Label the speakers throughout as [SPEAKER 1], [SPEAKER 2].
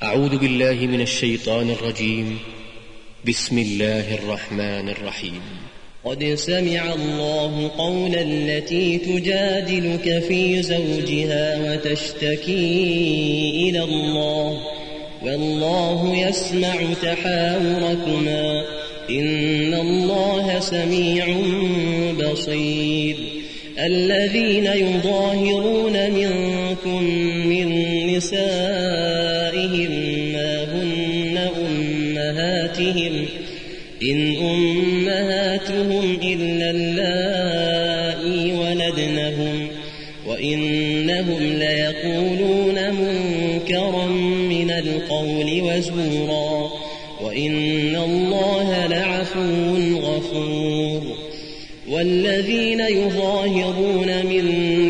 [SPEAKER 1] أعوذ بالله من الشيطان الرجيم. بسم الله الرحمن الرحيم.
[SPEAKER 2] قد سمع الله قول التي تجادلك في زوجها وتشتكي إلى الله والله يسمع تحاوركما إن الله سميع بصير. الذين يظاهرون منكم من نسائهم ما هن أمهاتهم إن أمهاتهم إلا اللائي ولدنهم وإنهم ليقولون منكرا من القول وزورا وإن الله لعفو غفور. والذين يظاهرون من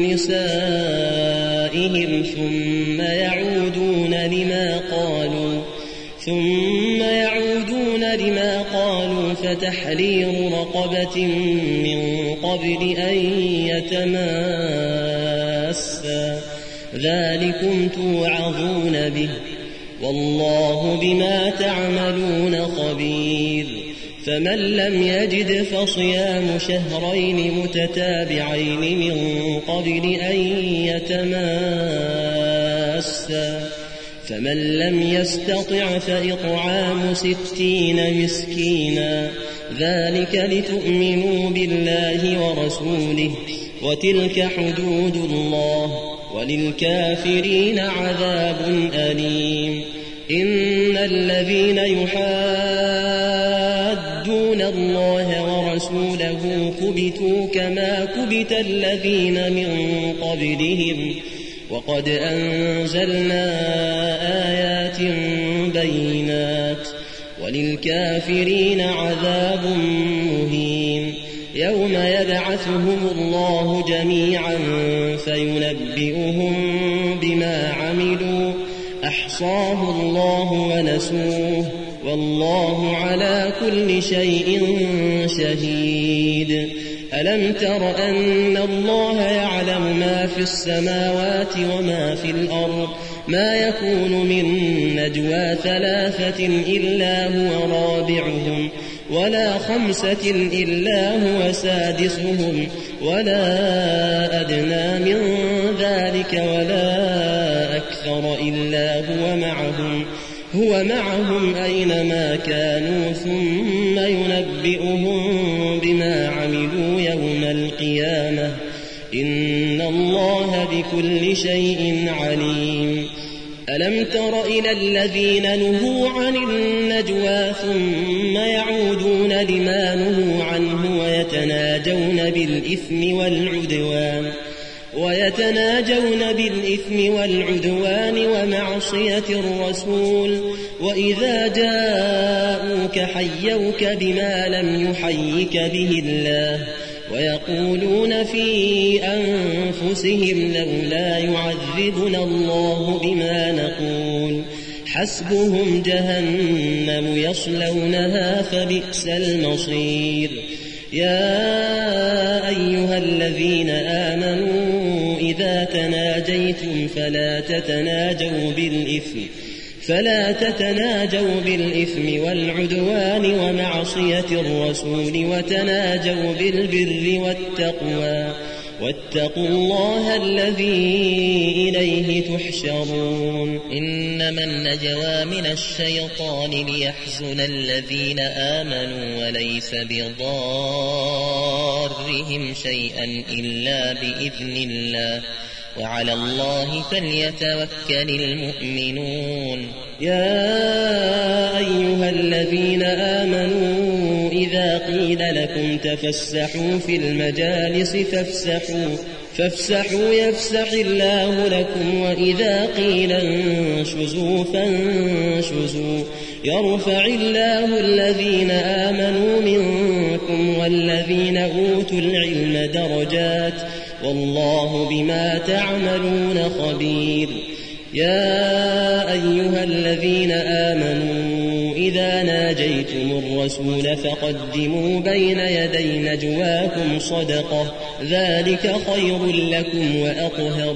[SPEAKER 2] نسائهم ثم يعودون لما قالوا فتحرير رقبة من قبل أن يتماسا ذلكم توعظون به والله بما تعملون خبير. فمن لم يجد فصيام شهرين متتابعين من قبل أن يتماسا فمن لم يستطع فإطعام 60 مسكينا ذلك لتؤمنوا بالله ورسوله وتلك حدود الله وللكافرين عذاب أليم. إن الذين يحادون الله ورسوله كبتوا كما كبت الذين من قبلهم وقد أنزلنا آيات بينات وللكافرين عذاب مهين. يوم يبعثهم الله جميعا فينبئهم بما عملوا أحصاه الله ونسوه والله على كل شيء شهيد. ألم تر أن الله يعلم ما في السماوات وما في الأرض ما يكون من نجوى 3 إلا هو رابعهم ولا 5 إلا هو سادسهم ولا أدنى من ذلك ولا أكثر إلا هو معهم أينما كانوا ثم ينبئهم بما عملوا يوم القيامة إن الله بكل شيء عليم. ألم تر إلى الذين نهوا عن النجوى ثم يعودون لما نهوا عنه ويتناجون بالإثم والعدوان ومعصية الرسول وإذا جاءوك حيوك بما لم يحيك به الله ويقولون في أنفسهم لولا يعذبنا الله بما نقول حسبهم جهنم يصلونها فبئس المصير. يا أيها الذين آمنوا إذا تناجيتم فلا تتناجوا بالإثم والعدوان ومعصية الرسول وتناجوا بالبر والتقوى واتقوا الله الذي إليه تحشرون.
[SPEAKER 3] إنما النجوى من الشيطان ليحزن الذين آمنوا وليس بضارهم شيئا إلا بإذن الله وعلى الله فليتوكل المؤمنون.
[SPEAKER 2] يا أيها الذين آمنوا إذا قيل لكم تفسحوا في المجالس فافسحوا يفسح الله لكم وإذا قيل انشزوا فانشزوا يرفع الله الذين آمنوا منكم والذين أوتوا العلم درجات والله بما تعملون خبير. يا أيها الذين آمنوا إذا ناجيتم الرسول فقدموا بين يدي نجواكم صدقة ذلك خير لكم وأطهر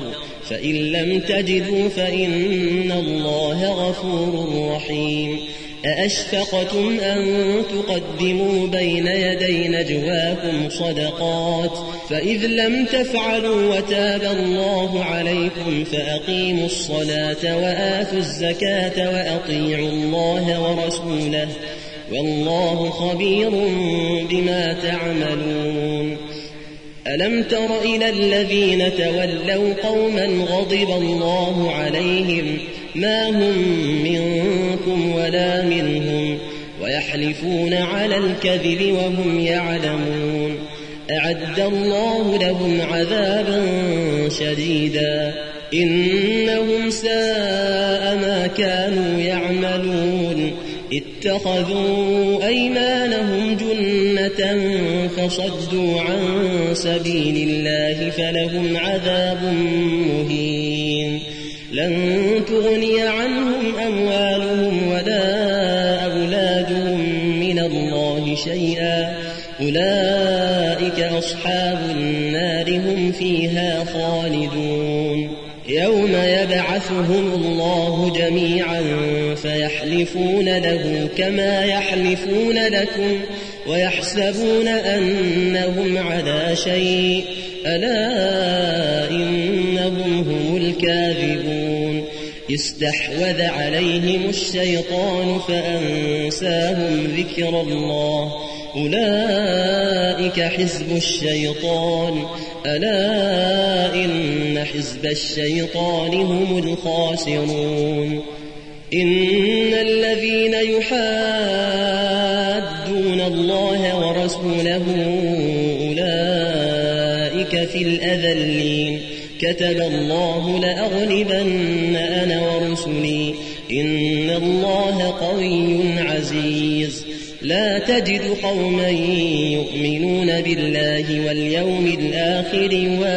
[SPEAKER 2] فإن لم تجدوا فإن الله غفور رحيم أأشفقتم أن تقدموا بين يدي نجواكم صدقات فإذ لم تفعلوا وتاب الله عليكم فأقيموا الصلاة وآتوا الزكاة وأطيعوا الله ورسوله والله خبير بما تعملون ألم تر إلى الذين تولوا قوما غضب الله عليهم ما هم منكم ولا منهم ويحلفون على الكذب وهم يعلمون أعد الله لهم عذابا شديدا إنهم ساء ما كانوا يعملون اتخذوا أيمانهم جنة فصدوا عن سبيل الله فلهم عذاب مهين لن تغني عنهم أموالهم ولا أولادهم من الله شيئا أولئك أصحاب النار هم فيها خالدون يوم يبعثهم الله جميعا فيحلفون له كما يحلفون لكم ويحسبون أنهم على شيء ألا إنهم هم الكاذبون استحوذ عليهم الشيطان فأنساهم ذكر الله أولئك حزب الشيطان ألا إن حزب الشيطان هم الخاسرون إن الذين يحادون الله ورسوله أولئك في الأذلين كتب الله لأغلبن أنا ورسلي إن الله قوي عزيز لا تجد قوما يؤمنون بالله واليوم الآخر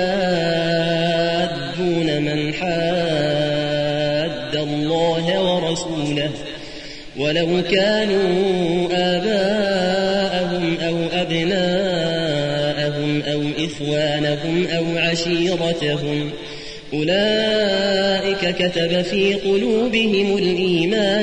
[SPEAKER 2] يوادون من حاد الله ورسوله ولو كانوا آباءهم أو أبناءهم أو إخوانهم أو عشيرتهم أولئك كتب في قلوبهم الإيمان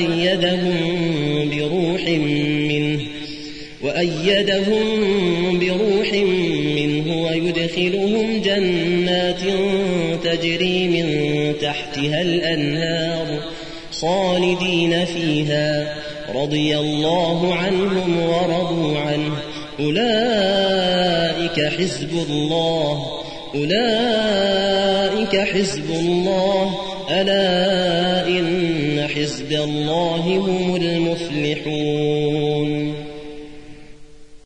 [SPEAKER 2] وأيدهم بروح منه ويدخلهم جنات تجري من تحتها الأنهار خالدين فيها رضي الله عنهم ورضوا عنه أولئك حزب الله ألا إن حزب الله هم المفلحون